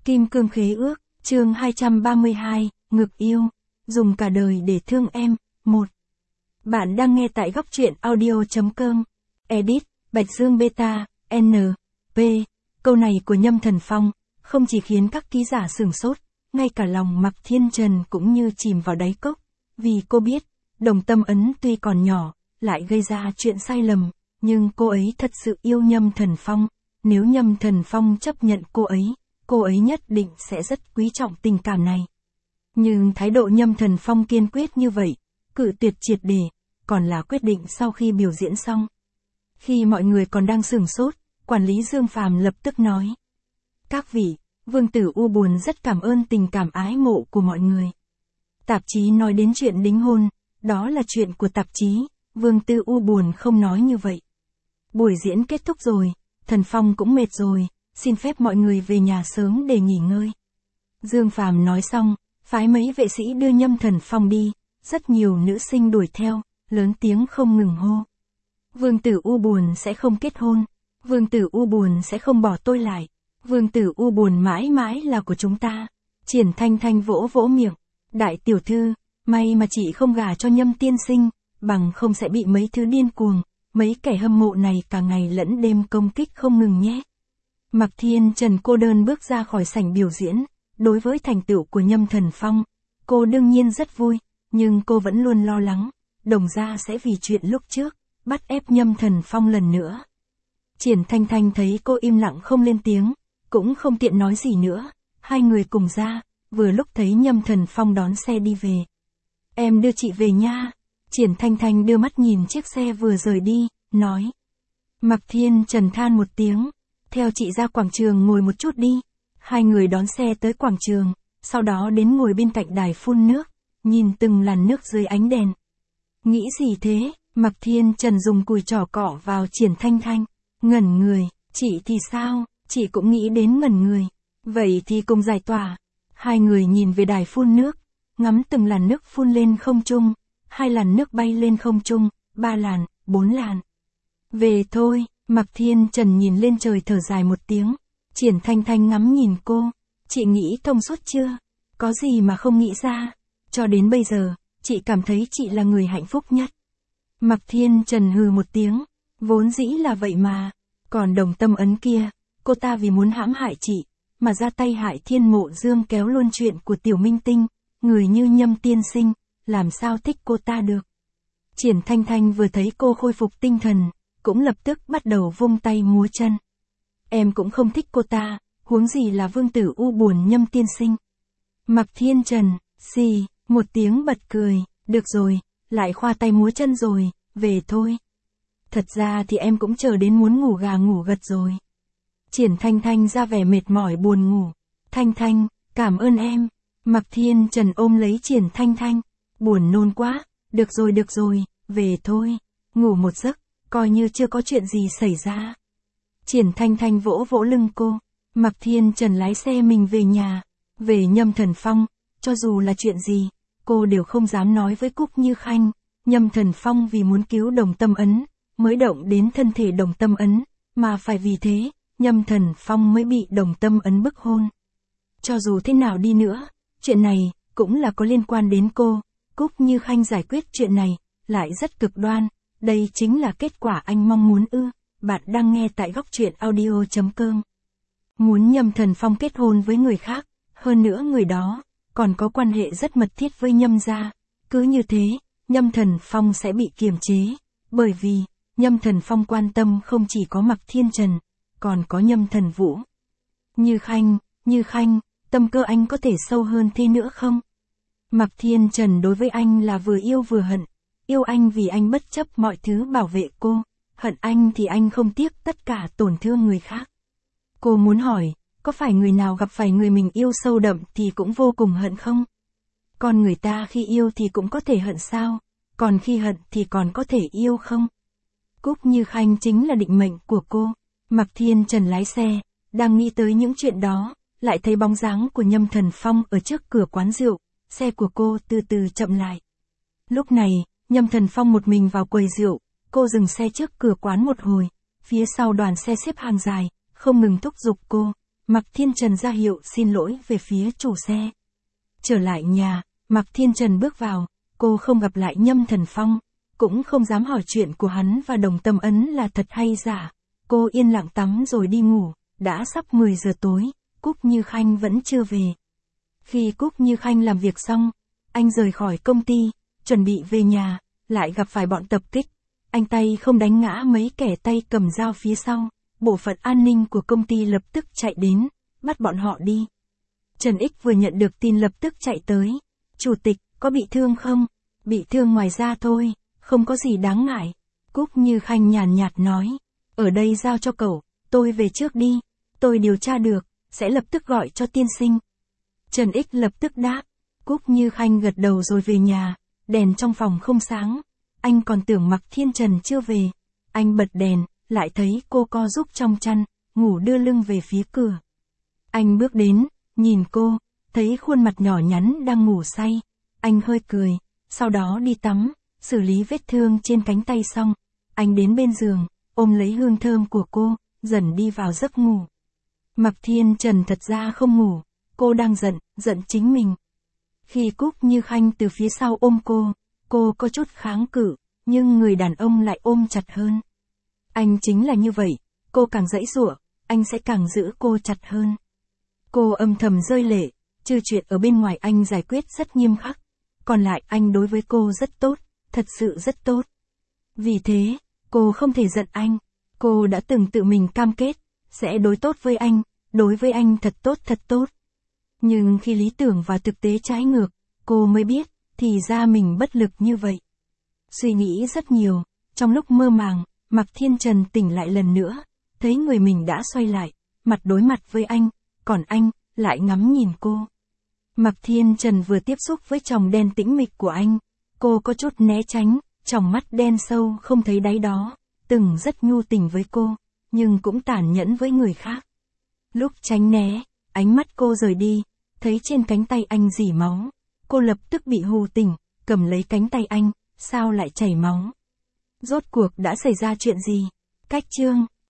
Kim cương khế ước, chương 232, ngực yêu, dùng cả đời để thương em, 1. Bạn đang nghe tại góc truyện audio.com. Edit, Bạch Dương Beta, N. P. Câu này của Nhâm Thần Phong, không chỉ khiến các ký giả sửng sốt, ngay cả lòng Mạc Thiên Trần cũng như chìm vào đáy cốc, vì cô biết, Đồng Tâm Ấn tuy còn nhỏ, lại gây ra chuyện sai lầm, nhưng cô ấy thật sự yêu Nhâm Thần Phong, nếu Nhâm Thần Phong chấp nhận cô ấy nhất định sẽ rất quý trọng tình cảm này. Nhưng thái độ Nhâm Thần Phong kiên quyết như vậy, cự tuyệt triệt để, còn là quyết định sau khi biểu diễn xong. Khi mọi người còn đang sửng sốt, quản lý Dương Phàm lập tức nói: "Các vị, Vương Tử U Buồn rất cảm ơn tình cảm ái mộ của mọi người. Tạp chí nói đến chuyện đính hôn, đó là chuyện của tạp chí, Vương Tử U Buồn không nói như vậy. Buổi diễn kết thúc rồi, Thần Phong cũng mệt rồi, xin phép mọi người về nhà sớm để nghỉ ngơi." Dương Phàm nói xong, phái mấy vệ sĩ đưa Nhâm Thần Phong đi, rất nhiều nữ sinh đuổi theo, lớn tiếng không ngừng hô: "Vương Tử U Buồn sẽ không kết hôn, Vương Tử U Buồn sẽ không bỏ tôi lại, Vương Tử U Buồn mãi mãi là của chúng ta." Triển Thanh Thanh vỗ vỗ miệng: "Đại tiểu thư, may mà chị không gả cho Nhâm tiên sinh, bằng không sẽ bị mấy thứ điên cuồng, mấy kẻ hâm mộ này cả ngày lẫn đêm công kích không ngừng nhé." Mạc Thiên Trần cô đơn bước ra khỏi sảnh biểu diễn, đối với thành tựu của Nhâm Thần Phong, cô đương nhiên rất vui, nhưng cô vẫn luôn lo lắng, Đồng gia sẽ vì chuyện lúc trước, bắt ép Nhâm Thần Phong lần nữa. Triển Thanh Thanh thấy cô im lặng không lên tiếng, cũng không tiện nói gì nữa, hai người cùng ra, vừa lúc thấy Nhâm Thần Phong đón xe đi về. "Em đưa chị về nha." Triển Thanh Thanh đưa mắt nhìn chiếc xe vừa rời đi, nói. Mạc Thiên Trần than một tiếng: "Theo chị ra quảng trường ngồi một chút đi." Hai người đón xe tới quảng trường, sau đó đến ngồi bên cạnh đài phun nước, nhìn từng làn nước dưới ánh đèn. "Nghĩ gì thế?" Mạc Thiên Trần dùng cùi trỏ cọ vào Triển Thanh Thanh. Ngẩn người: "Chị thì sao?" "Chị cũng nghĩ đến ngẩn người." "Vậy thì cùng giải tỏa." Hai người nhìn về đài phun nước, ngắm từng làn nước phun lên không trung, 2 làn nước bay lên không trung, 3 làn, 4 làn. "Về thôi." Mạc Thiên Trần nhìn lên trời thở dài một tiếng. Triển Thanh Thanh ngắm nhìn cô: "Chị nghĩ thông suốt chưa? Có gì mà không nghĩ ra? Cho đến bây giờ, chị cảm thấy chị là người hạnh phúc nhất." Mạc Thiên Trần hừ một tiếng: "Vốn dĩ là vậy mà. Còn Đồng Tâm Ấn kia, cô ta vì muốn hãm hại chị, mà ra tay hại Thiên Mộ Dương, kéo luôn chuyện của tiểu minh tinh, người như Nhâm tiên sinh, làm sao thích cô ta được." Triển Thanh Thanh vừa thấy cô khôi phục tinh thần, cũng lập tức bắt đầu vung tay múa chân. "Em cũng không thích cô ta, huống gì là Vương Tử U Buồn Nhâm tiên sinh." Mạc Thiên Trần, xì, một tiếng bật cười: "Được rồi, lại khoa tay múa chân rồi, về thôi. Thật ra thì em cũng chờ đến muốn ngủ gà ngủ gật rồi." Triển Thanh Thanh ra vẻ mệt mỏi buồn ngủ. "Thanh Thanh, cảm ơn em." Mạc Thiên Trần ôm lấy Triển Thanh Thanh: "Buồn nôn quá, được rồi, về thôi, ngủ một giấc, coi như chưa có chuyện gì xảy ra." Triển Thanh Thanh vỗ vỗ lưng cô. Mạc Thiên Trần lái xe mình về nhà. Về Nhâm Thần Phong, cho dù là chuyện gì, cô đều không dám nói với Cúc Như Khanh. Nhâm Thần Phong vì muốn cứu Đồng Tâm Ấn, mới động đến thân thể Đồng Tâm Ấn, mà phải vì thế, Nhâm Thần Phong mới bị Đồng Tâm Ấn bức hôn. Cho dù thế nào đi nữa, chuyện này cũng là có liên quan đến cô. Cúc Như Khanh giải quyết chuyện này lại rất cực đoan, đây chính là kết quả anh mong muốn ư? Bạn đang nghe tại góc truyện audio.com. Muốn Nhâm Thần Phong kết hôn với người khác, hơn nữa người đó còn có quan hệ rất mật thiết với Nhâm gia. Cứ như thế, Nhâm Thần Phong sẽ bị kiềm chế, bởi vì Nhâm Thần Phong quan tâm không chỉ có Mạc Thiên Trần, còn có Nhâm Thần Vũ. Như Khanh, tâm cơ anh có thể sâu hơn thế nữa không? Mạc Thiên Trần đối với anh là vừa yêu vừa hận, yêu anh vì anh bất chấp mọi thứ bảo vệ cô, hận anh thì anh không tiếc tất cả tổn thương người khác. Cô muốn hỏi, có phải người nào gặp phải người mình yêu sâu đậm thì cũng vô cùng hận không? Con người ta khi yêu thì cũng có thể hận sao? Còn khi hận thì còn có thể yêu không? Cúc Như Khanh chính là định mệnh của cô. Mạc Thiên Trần lái xe, đang nghĩ tới những chuyện đó, lại thấy bóng dáng của Nhâm Thần Phong ở trước cửa quán rượu, xe của cô từ từ chậm lại. Lúc này, Nhâm Thần Phong một mình vào quầy rượu, cô dừng xe trước cửa quán một hồi, phía sau đoàn xe xếp hàng dài, không ngừng thúc giục cô: Mạc Thiên Trần ra hiệu xin lỗi về phía chủ xe. Trở lại nhà, Mạc Thiên Trần bước vào, cô không gặp lại Nhâm Thần Phong, cũng không dám hỏi chuyện của hắn và Đồng Tâm Ấn là thật hay giả. Cô yên lặng tắm rồi đi ngủ, đã sắp 10 giờ tối, Cúc Như Khanh vẫn chưa về. Khi Cúc Như Khanh làm việc xong, anh rời khỏi công ty, chuẩn bị về nhà, lại gặp phải bọn tập kích. Anh tay không đánh ngã mấy kẻ tay cầm dao phía sau, bộ phận an ninh của công ty lập tức chạy đến, bắt bọn họ đi. Trần Ích vừa nhận được tin lập tức chạy tới. Chủ tịch, có bị thương không? Bị thương ngoài da thôi, không có gì đáng ngại. Cúc Như Khanh nhàn nhạt nói, ở đây giao cho cậu, tôi về trước đi, tôi điều tra được, sẽ lập tức gọi cho tiên sinh. Trần Ích lập tức đáp, Cúc Như Khanh gật đầu rồi về nhà, đèn trong phòng không sáng, anh còn tưởng Mạc Thiên Trần chưa về. Anh bật đèn, lại thấy cô co rúm trong chăn, ngủ đưa lưng về phía cửa. Anh bước đến, nhìn cô, thấy khuôn mặt nhỏ nhắn đang ngủ say. Anh hơi cười, sau đó đi tắm, xử lý vết thương trên cánh tay xong. Anh đến bên giường, ôm lấy hương thơm của cô, dần đi vào giấc ngủ. Mạc Thiên Trần thật ra không ngủ, cô đang giận chính mình. Khi Cúc Như Khanh từ phía sau ôm cô có chút kháng cự, nhưng người đàn ông lại ôm chặt hơn. Anh chính là như vậy, cô càng giãy giụa, anh sẽ càng giữ cô chặt hơn. Cô âm thầm rơi lệ, trừ chuyện ở bên ngoài anh giải quyết rất nghiêm khắc, còn lại anh đối với cô rất tốt, thật sự rất tốt. Vì thế, cô không thể giận anh, cô đã từng tự mình cam kết, sẽ đối tốt với anh, đối với anh thật tốt. Nhưng khi lý tưởng và thực tế trái ngược, cô mới biết, thì ra mình bất lực như vậy. Suy nghĩ rất nhiều, trong lúc mơ màng, Mạc Thiên Trần tỉnh lại lần nữa, thấy người mình đã xoay lại, mặt đối mặt với anh, còn anh, lại ngắm nhìn cô. Mạc Thiên Trần vừa tiếp xúc với tròng đen tĩnh mịch của anh, cô có chút né tránh, tròng mắt đen sâu không thấy đáy đó, từng rất nhu tình với cô, nhưng cũng tàn nhẫn với người khác. Lúc tránh né, ánh mắt cô rời đi, thấy trên cánh tay anh rỉ máu, cô lập tức bị hù tỉnh, cầm lấy cánh tay anh, sao lại chảy máu? Rốt cuộc đã xảy ra chuyện gì? Cách chương